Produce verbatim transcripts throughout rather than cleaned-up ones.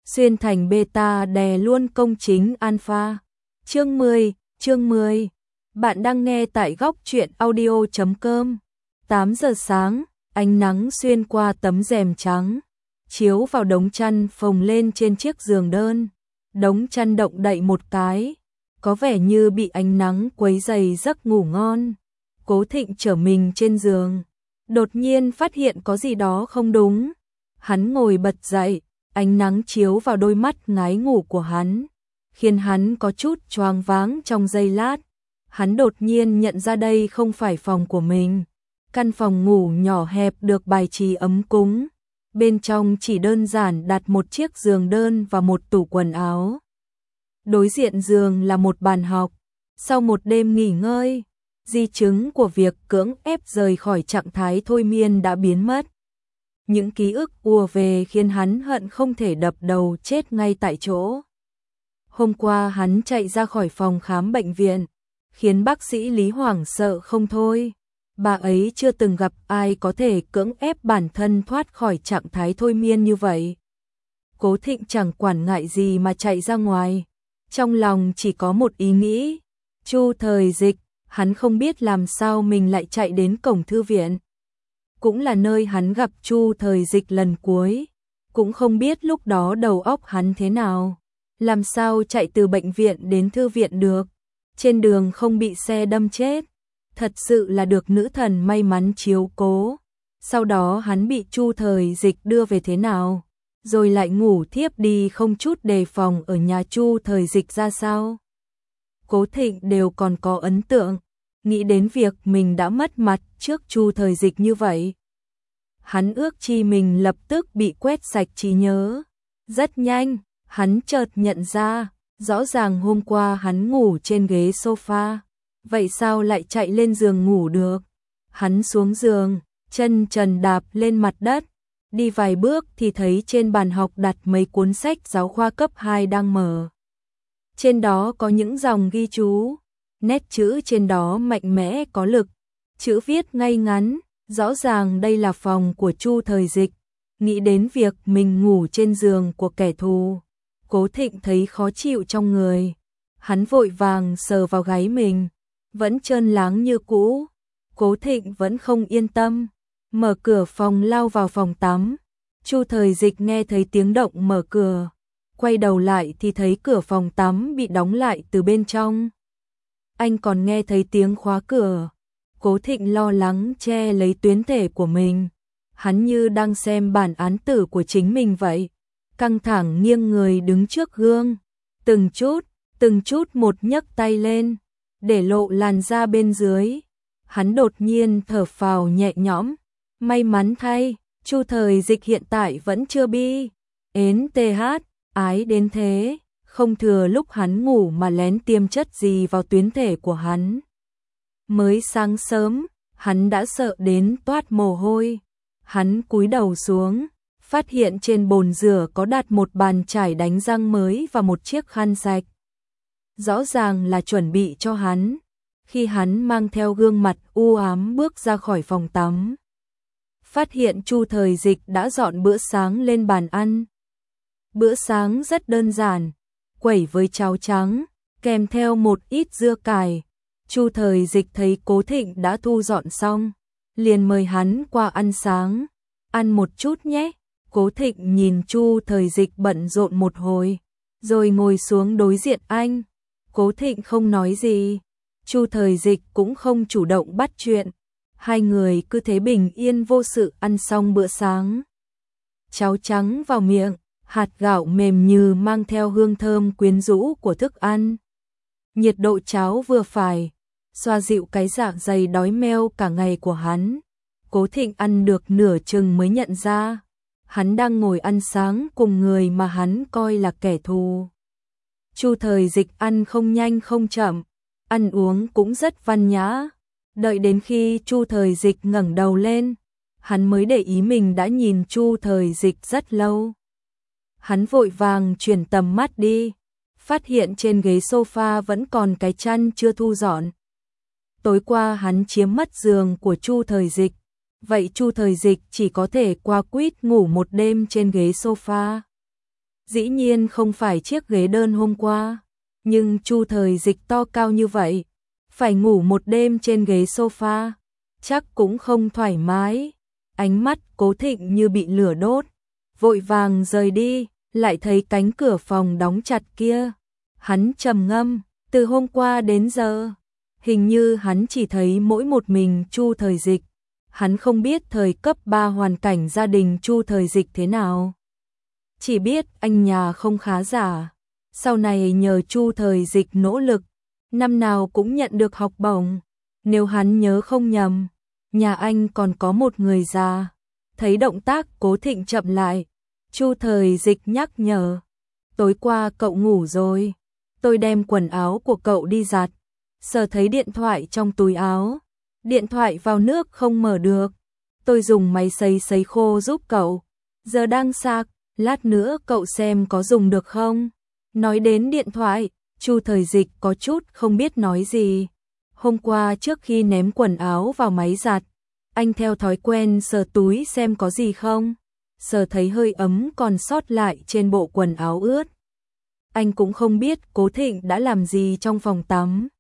xuyên thành beta đè luôn công chính alpha. Chương mười, chương mười. Bạn đang nghe tại góc truyện audio chấm com. tám giờ sáng, ánh nắng xuyên qua tấm rèm trắng, chiếu vào đống chăn phồng lên trên chiếc giường đơn. Đống chăn động đậy một cái, có vẻ như bị ánh nắng quấy rầy giấc ngủ ngon. Cố Thịnh trở mình trên giường, đột nhiên phát hiện có gì đó không đúng. Hắn ngồi bật dậy, ánh nắng chiếu vào đôi mắt ngái ngủ của hắn, khiến hắn có chút choáng váng trong giây lát. Hắn đột nhiên nhận ra đây không phải phòng của mình. Căn phòng ngủ nhỏ hẹp được bài trí ấm cúng, bên trong chỉ đơn giản đặt một chiếc giường đơn và một tủ quần áo. Đối diện giường là một bàn học. Sau một đêm nghỉ ngơi, di chứng của việc cưỡng ép rời khỏi trạng thái thôi miên đã biến mất. Những ký ức ùa về khiến hắn hận không thể đập đầu chết ngay tại chỗ. Hôm qua hắn chạy ra khỏi phòng khám bệnh viện, khiến bác sĩ Lý hoảng sợ không thôi. Bà ấy chưa từng gặp ai có thể cưỡng ép bản thân thoát khỏi trạng thái thôi miên như vậy. Cố Thịnh chẳng quản ngại gì mà chạy ra ngoài. Trong lòng chỉ có một ý nghĩ, Chu Thời Dịch. Hắn không biết làm sao mình lại chạy đến cổng thư viện. Cũng là nơi hắn gặp Chu Thời Dịch lần cuối. Cũng không biết lúc đó đầu óc hắn thế nào. Làm sao chạy từ bệnh viện đến thư viện được. Trên đường không bị xe đâm chết. Thật sự là được nữ thần may mắn chiếu cố. Sau đó hắn bị Chu Thời Dịch đưa về thế nào. Rồi lại ngủ thiếp đi không chút đề phòng ở nhà Chu Thời Dịch ra sao. Cố Thịnh đều còn có ấn tượng, nghĩ đến việc mình đã mất mặt trước Chu Thời Dịch như vậy. Hắn ước chi mình lập tức bị quét sạch trí nhớ. Rất nhanh, hắn chợt nhận ra, rõ ràng hôm qua hắn ngủ trên ghế sofa, vậy sao lại chạy lên giường ngủ được? Hắn xuống giường, chân trần đạp lên mặt đất, đi vài bước thì thấy trên bàn học đặt mấy cuốn sách giáo khoa cấp hai đang mở. Trên đó có những dòng ghi chú, nét chữ trên đó mạnh mẽ có lực, chữ viết ngay ngắn, rõ ràng đây là phòng của Chu Thời Dịch. Nghĩ đến việc mình ngủ trên giường của kẻ thù, Cố Thịnh thấy khó chịu trong người. Hắn vội vàng sờ vào gáy mình, vẫn trơn láng như cũ. Cố Thịnh vẫn không yên tâm, mở cửa phòng lao vào phòng tắm. Chu Thời Dịch nghe thấy tiếng động mở cửa, quay đầu lại thì thấy cửa phòng tắm bị đóng lại từ bên trong. Anh còn nghe thấy tiếng khóa cửa. Cố Thịnh lo lắng che lấy tuyến thể của mình. Hắn như đang xem bản án tử của chính mình vậy. Căng thẳng nghiêng người đứng trước gương. Từng chút, từng chút một nhấc tay lên, để lộ làn da bên dưới. Hắn đột nhiên thở phào nhẹ nhõm. May mắn thay, Chu Thời Dịch hiện tại vẫn chưa bi. Ến tê hát. Ái đến thế, không thừa lúc hắn ngủ mà lén tiêm chất gì vào tuyến thể của hắn. Mới sáng sớm, hắn đã sợ đến toát mồ hôi. Hắn cúi đầu xuống, phát hiện trên bồn rửa có đặt một bàn chải đánh răng mới và một chiếc khăn sạch. Rõ ràng là chuẩn bị cho hắn. Khi hắn mang theo gương mặt u ám bước ra khỏi phòng tắm, phát hiện Chu Thời Dịch đã dọn bữa sáng lên bàn ăn. Bữa sáng rất đơn giản, quẩy với cháo trắng, kèm theo một ít dưa cải. Chu Thời Dịch thấy Cố Thịnh đã thu dọn xong, liền mời hắn qua ăn sáng. Ăn một chút nhé. Cố Thịnh nhìn Chu Thời Dịch bận rộn một hồi, rồi ngồi xuống đối diện anh. Cố Thịnh không nói gì, Chu Thời Dịch cũng không chủ động bắt chuyện. Hai người cứ thế bình yên vô sự ăn xong bữa sáng. Cháo trắng vào miệng, hạt gạo mềm như mang theo hương thơm quyến rũ của thức ăn. Nhiệt độ cháo vừa phải, xoa dịu cái dạ dày đói meo cả ngày của hắn. Cố Thịnh ăn được nửa chừng mới nhận ra, hắn đang ngồi ăn sáng cùng người mà hắn coi là kẻ thù. Chu Thời Dịch ăn không nhanh không chậm, ăn uống cũng rất văn nhã. Đợi đến khi Chu Thời Dịch ngẩng đầu lên, hắn mới để ý mình đã nhìn Chu Thời Dịch rất lâu. Hắn vội vàng chuyển tầm mắt đi, phát hiện trên ghế sofa vẫn còn cái chăn chưa thu dọn. Tối qua hắn chiếm mất giường của Chu Thời Dịch, vậy Chu Thời Dịch chỉ có thể qua quýt ngủ một đêm trên ghế sofa. Dĩ nhiên không phải chiếc ghế đơn hôm qua, nhưng Chu Thời Dịch to cao như vậy, phải ngủ một đêm trên ghế sofa, chắc cũng không thoải mái. Ánh mắt Cố Thịnh như bị lửa đốt, vội vàng rời đi, lại thấy cánh cửa phòng đóng chặt kia. Hắn trầm ngâm, từ hôm qua đến giờ, hình như hắn chỉ thấy mỗi một mình Chu Thời Dịch. Hắn không biết thời cấp ba hoàn cảnh gia đình Chu Thời Dịch thế nào. Chỉ biết anh nhà không khá giả, sau này nhờ Chu Thời Dịch nỗ lực, năm nào cũng nhận được học bổng. Nếu hắn nhớ không nhầm, nhà anh còn có một người già. Thấy động tác Cố Thịnh chậm lại, Chu Thời Dịch nhắc nhở, tối qua cậu ngủ rồi, tôi đem quần áo của cậu đi giặt. Sờ thấy điện thoại trong túi áo, điện thoại vào nước không mở được, tôi dùng máy sấy sấy khô giúp cậu, giờ đang sạc, lát nữa cậu xem có dùng được không. Nói đến điện thoại, Chu Thời Dịch có chút không biết nói gì. Hôm qua trước khi ném quần áo vào máy giặt, anh theo thói quen sờ túi xem có gì không, sờ thấy hơi ấm còn sót lại trên bộ quần áo ướt. Anh cũng không biết Cố Thịnh đã làm gì trong phòng tắm.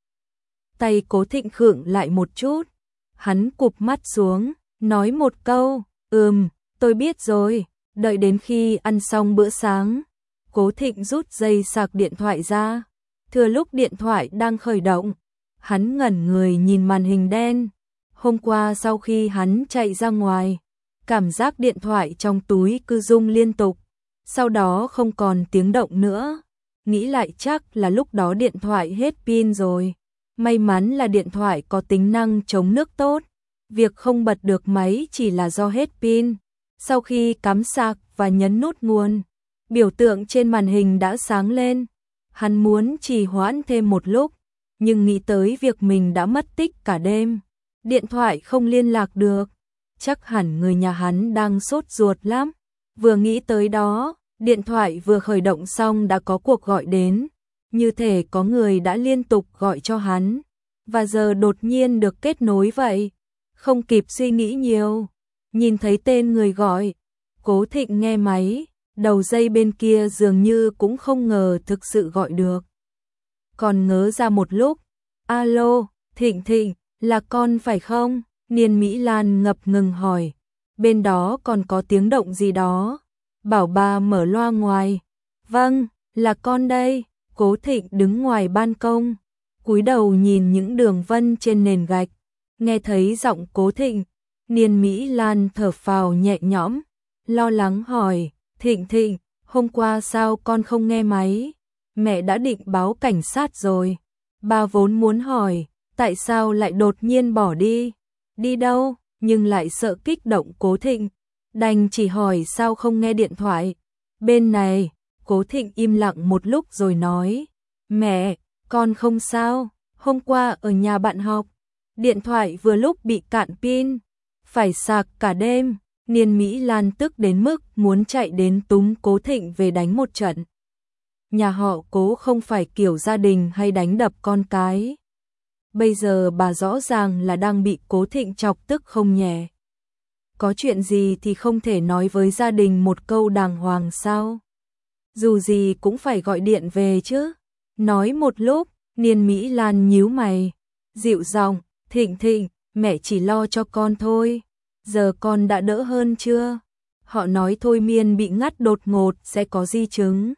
Tay Cố Thịnh khựng lại một chút, hắn cụp mắt xuống, nói một câu, ừm, tôi biết rồi. Đợi đến khi ăn xong bữa sáng, Cố Thịnh rút dây sạc điện thoại ra, thừa lúc điện thoại đang khởi động, hắn ngẩn người nhìn màn hình đen. Hôm qua sau khi hắn chạy ra ngoài, cảm giác điện thoại trong túi cứ rung liên tục, sau đó không còn tiếng động nữa. Nghĩ lại chắc là lúc đó điện thoại hết pin rồi. May mắn là điện thoại có tính năng chống nước tốt, việc không bật được máy chỉ là do hết pin. Sau khi cắm sạc và nhấn nút nguồn, biểu tượng trên màn hình đã sáng lên. Hắn muốn trì hoãn thêm một lúc, nhưng nghĩ tới việc mình đã mất tích cả đêm, điện thoại không liên lạc được, chắc hẳn người nhà hắn đang sốt ruột lắm. Vừa nghĩ tới đó, điện thoại vừa khởi động xong đã có cuộc gọi đến, như thể có người đã liên tục gọi cho hắn, và giờ đột nhiên được kết nối vậy. Không kịp suy nghĩ nhiều, nhìn thấy tên người gọi, Cố Thịnh nghe máy, đầu dây bên kia dường như cũng không ngờ thực sự gọi được. Còn ngớ ra một lúc, alo, Thịnh Thịnh, là con phải không? Niên Mỹ Lan ngập ngừng hỏi, bên đó còn có tiếng động gì đó. Bảo bà mở loa ngoài, vâng, là con đây. Cố Thịnh đứng ngoài ban công, cúi đầu nhìn những đường vân trên nền gạch, nghe thấy giọng Cố Thịnh, Niên Mỹ Lan thở phào nhẹ nhõm, lo lắng hỏi, Thịnh Thịnh, hôm qua sao con không nghe máy? Mẹ đã định báo cảnh sát rồi. Bà vốn muốn hỏi, tại sao lại đột nhiên bỏ đi? Đi đâu? Nhưng lại sợ kích động Cố Thịnh, đành chỉ hỏi sao không nghe điện thoại. Bên này, Cố Thịnh im lặng một lúc rồi nói, mẹ, con không sao, hôm qua ở nhà bạn học, điện thoại vừa lúc bị cạn pin, phải sạc cả đêm. Niên Mỹ Lan tức đến mức muốn chạy đến túm Cố Thịnh về đánh một trận. Nhà họ Cố không phải kiểu gia đình hay đánh đập con cái. Bây giờ bà rõ ràng là đang bị Cố Thịnh chọc tức không nhẹ. Có chuyện gì thì không thể nói với gia đình một câu đàng hoàng sao? Dù gì cũng phải gọi điện về chứ. Nói một lúc, Niên Mỹ Lan nhíu mày, dịu giọng, Thịnh Thịnh, mẹ chỉ lo cho con thôi. Giờ con đã đỡ hơn chưa? Họ nói thôi miên bị ngắt đột ngột sẽ có di chứng.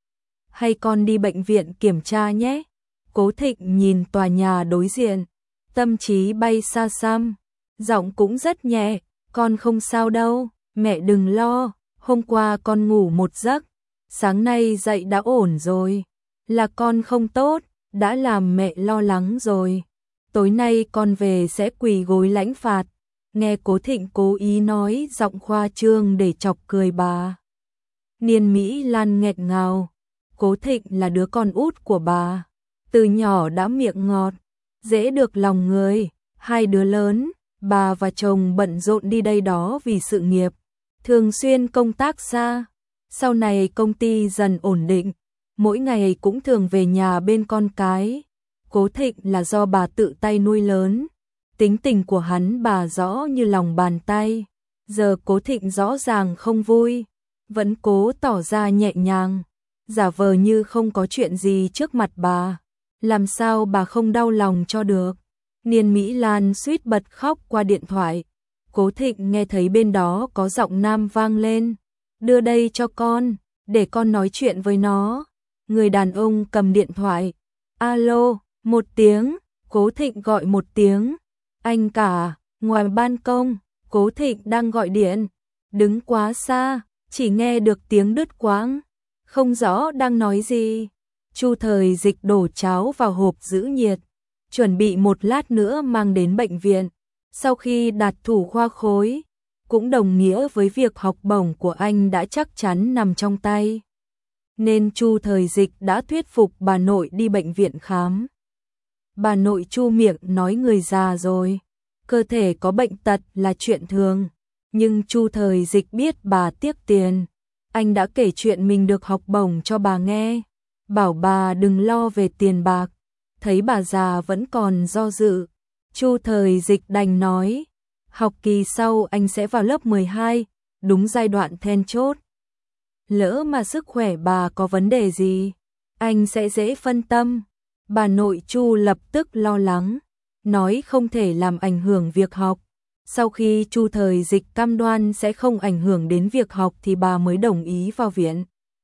Hay con đi bệnh viện kiểm tra nhé. Cố Thịnh nhìn tòa nhà đối diện, tâm trí bay xa xăm, giọng cũng rất nhẹ, con không sao đâu, mẹ đừng lo, hôm qua con ngủ một giấc, sáng nay dậy đã ổn rồi, là con không tốt, đã làm mẹ lo lắng rồi, tối nay con về sẽ quỳ gối lãnh phạt. Nghe Cố Thịnh cố ý nói giọng khoa trương để chọc cười bà. Niên Mỹ Lan nghẹt ngào, Cố Thịnh là đứa con út của bà, từ nhỏ đã miệng ngọt, dễ được lòng người. Hai đứa lớn, bà và chồng bận rộn đi đây đó vì sự nghiệp, thường xuyên công tác xa. Sau này công ty dần ổn định, mỗi ngày cũng thường về nhà bên con cái. Cố Thịnh là do bà tự tay nuôi lớn, tính tình của hắn bà rõ như lòng bàn tay. Giờ Cố Thịnh rõ ràng không vui, vẫn cố tỏ ra nhẹ nhàng. giả vờ như không có chuyện gì trước mặt bà. Làm sao bà không đau lòng cho được. Niên Mỹ Lan suýt bật khóc qua điện thoại. Cố Thịnh nghe thấy bên đó có giọng nam vang lên. Đưa đây cho con, để con nói chuyện với nó. Người đàn ông cầm điện thoại. Alo, một tiếng, Cố Thịnh gọi một tiếng. Anh cả, ngoài ban công, Cố Thịnh đang gọi điện. Đứng quá xa, chỉ nghe được tiếng đứt quãng. Không rõ đang nói gì. Chu Thời Dịch đổ cháo vào hộp giữ nhiệt, chuẩn bị một lát nữa mang đến bệnh viện. Sau khi đạt thủ khoa khối, cũng đồng nghĩa với việc học bổng của anh đã chắc chắn nằm trong tay. Nên Chu Thời Dịch đã thuyết phục bà nội đi bệnh viện khám. Bà nội chu miệng nói người già rồi, cơ thể có bệnh tật là chuyện thường. Nhưng Chu Thời Dịch biết bà tiếc tiền. Anh đã kể chuyện mình được học bổng cho bà nghe, bảo bà đừng lo về tiền bạc. Thấy bà già vẫn còn do dự, Chu Thời Dịch đành nói, học kỳ sau anh sẽ vào lớp mười hai, đúng giai đoạn then chốt. Lỡ mà sức khỏe bà có vấn đề gì, anh sẽ dễ phân tâm. Bà nội Chu lập tức lo lắng, nói không thể làm ảnh hưởng việc học. Sau khi Chu Thời Dịch cam đoan sẽ không ảnh hưởng đến việc học thì bà mới đồng ý vào viện.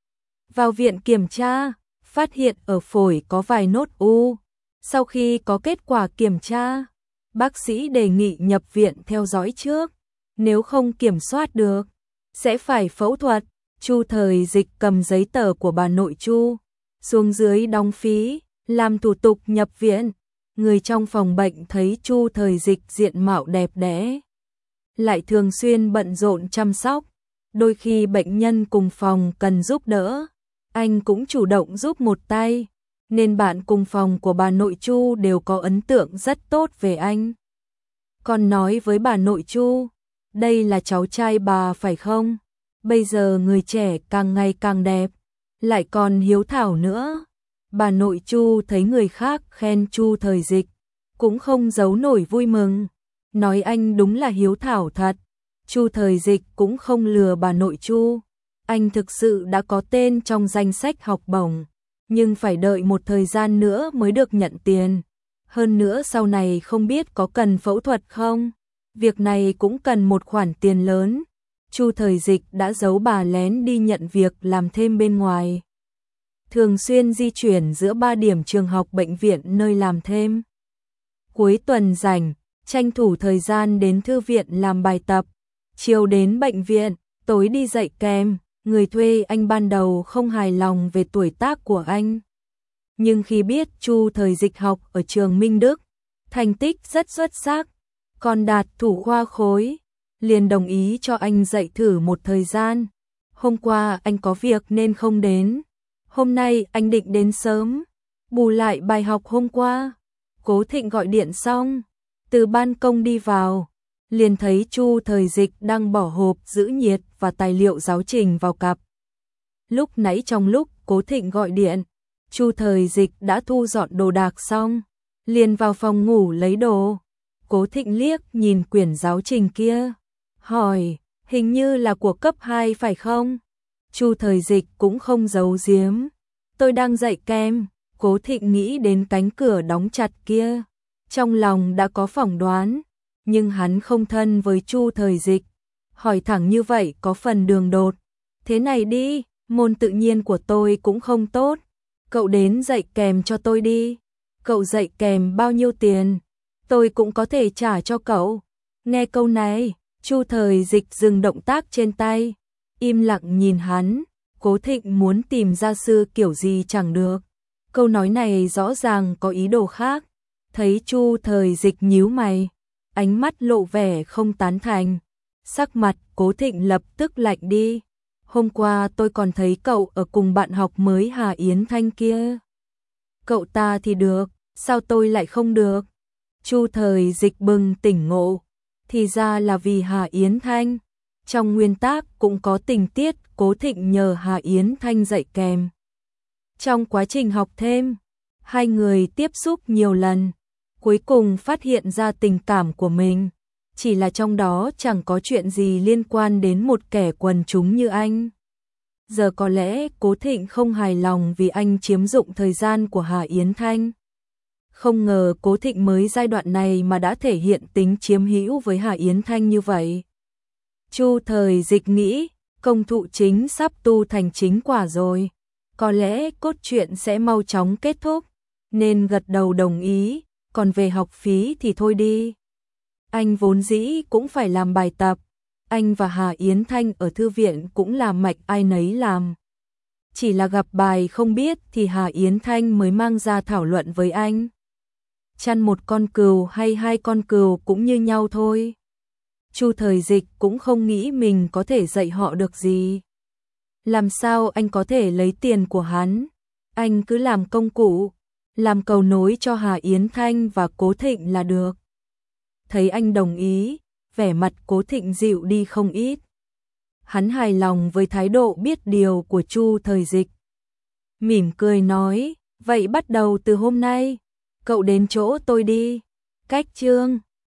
Vào viện kiểm tra, phát hiện ở phổi có vài nốt u. Sau khi có kết quả kiểm tra, bác sĩ đề nghị nhập viện theo dõi trước. Nếu không kiểm soát được, sẽ phải phẫu thuật. Chu Thời Dịch cầm giấy tờ của bà nội Chu, xuống dưới đóng phí, làm thủ tục nhập viện. Người trong phòng bệnh thấy Chu Thời Dịch diện mạo đẹp đẽ, lại thường xuyên bận rộn chăm sóc. Đôi khi bệnh nhân cùng phòng cần giúp đỡ, anh cũng chủ động giúp một tay. Nên bạn cùng phòng của bà nội Chu đều có ấn tượng rất tốt về anh. Còn nói với bà nội Chu, đây là cháu trai bà phải không? Bây giờ người trẻ càng ngày càng đẹp, lại còn hiếu thảo nữa. Bà nội Chu thấy người khác khen Chu Thời Dịch, cũng không giấu nổi vui mừng, nói anh đúng là hiếu thảo thật. Chu Thời Dịch cũng không lừa bà nội Chu, anh thực sự đã có tên trong danh sách học bổng, nhưng phải đợi một thời gian nữa mới được nhận tiền. Hơn nữa sau này không biết có cần phẫu thuật không, việc này cũng cần một khoản tiền lớn. Chu Thời Dịch đã giấu bà lén đi nhận việc làm thêm bên ngoài, thường xuyên di chuyển giữa ba điểm trường học bệnh viện nơi làm thêm. Cuối tuần rảnh, tranh thủ thời gian đến thư viện làm bài tập, chiều đến bệnh viện, tối đi dạy kèm. Người thuê anh ban đầu không hài lòng về tuổi tác của anh, nhưng khi biết Chu Thời Dịch học ở trường Minh Đức, thành tích rất xuất sắc, còn đạt thủ khoa khối, liền đồng ý cho anh dạy thử một thời gian. Hôm qua anh có việc nên không đến, hôm nay anh định đến sớm, bù lại bài học hôm qua. Cố Thịnh gọi điện xong, từ ban công đi vào, liền thấy Chu Thời Dịch đang bỏ hộp giữ nhiệt và tài liệu giáo trình vào cặp. Lúc nãy trong lúc Cố Thịnh gọi điện, Chu Thời Dịch đã thu dọn đồ đạc xong, liền vào phòng ngủ lấy đồ. Cố Thịnh liếc nhìn quyển giáo trình kia, hỏi, hình như là của cấp hai phải không? Chu Thời Dịch cũng không giấu giếm, tôi đang dạy kèm. Cố Thịnh nghĩ đến cánh cửa đóng chặt kia, trong lòng đã có phỏng đoán, nhưng hắn không thân với Chu Thời Dịch, hỏi thẳng như vậy có phần đường đột. Thế này đi, môn tự nhiên của tôi cũng không tốt, cậu đến dạy kèm cho tôi đi. Cậu dạy kèm bao nhiêu tiền, tôi cũng có thể trả cho cậu. Nghe câu này, Chu Thời Dịch dừng động tác trên tay, im lặng nhìn hắn. Cố Thịnh muốn tìm gia sư kiểu gì chẳng được, câu nói này rõ ràng có ý đồ khác. Thấy Chu Thời Dịch nhíu mày, ánh mắt lộ vẻ không tán thành, sắc mặt Cố Thịnh lập tức lạnh đi. Hôm qua tôi còn thấy cậu ở cùng bạn học mới Hà Yến Thanh kia. Cậu ta thì được, sao tôi lại không được? Chu Thời Dịch bừng tỉnh ngộ, thì ra là vì Hà Yến Thanh. Trong nguyên tác cũng có tình tiết Cố Thịnh nhờ Hà Yến Thanh dạy kèm. Trong quá trình học thêm, hai người tiếp xúc nhiều lần, cuối cùng phát hiện ra tình cảm của mình, chỉ là trong đó chẳng có chuyện gì liên quan đến một kẻ quần chúng như anh. Giờ có lẽ Cố Thịnh không hài lòng vì anh chiếm dụng thời gian của Hà Yến Thanh. Không ngờ Cố Thịnh mới giai đoạn này mà đã thể hiện tính chiếm hữu với Hà Yến Thanh như vậy. Chu Thời Dịch nghĩ, công thụ chính sắp tu thành chính quả rồi, có lẽ cốt truyện sẽ mau chóng kết thúc, nên gật đầu đồng ý, còn về học phí thì thôi đi. Anh vốn dĩ cũng phải làm bài tập, anh và Hà Yến Thanh ở thư viện cũng là mạch ai nấy làm. Chỉ là gặp bài không biết thì Hà Yến Thanh mới mang ra thảo luận với anh. Chăn một con cừu hay hai con cừu cũng như nhau thôi. Chu Thời Dịch cũng không nghĩ mình có thể dạy họ được gì. Làm sao anh có thể lấy tiền của hắn? Anh cứ làm công cụ, làm cầu nối cho Hà Yến Thanh và Cố Thịnh là được. Thấy anh đồng ý, vẻ mặt Cố Thịnh dịu đi không ít. Hắn hài lòng với thái độ biết điều của Chu Thời Dịch. Mỉm cười nói, vậy bắt đầu từ hôm nay, cậu đến chỗ tôi đi. Cách chương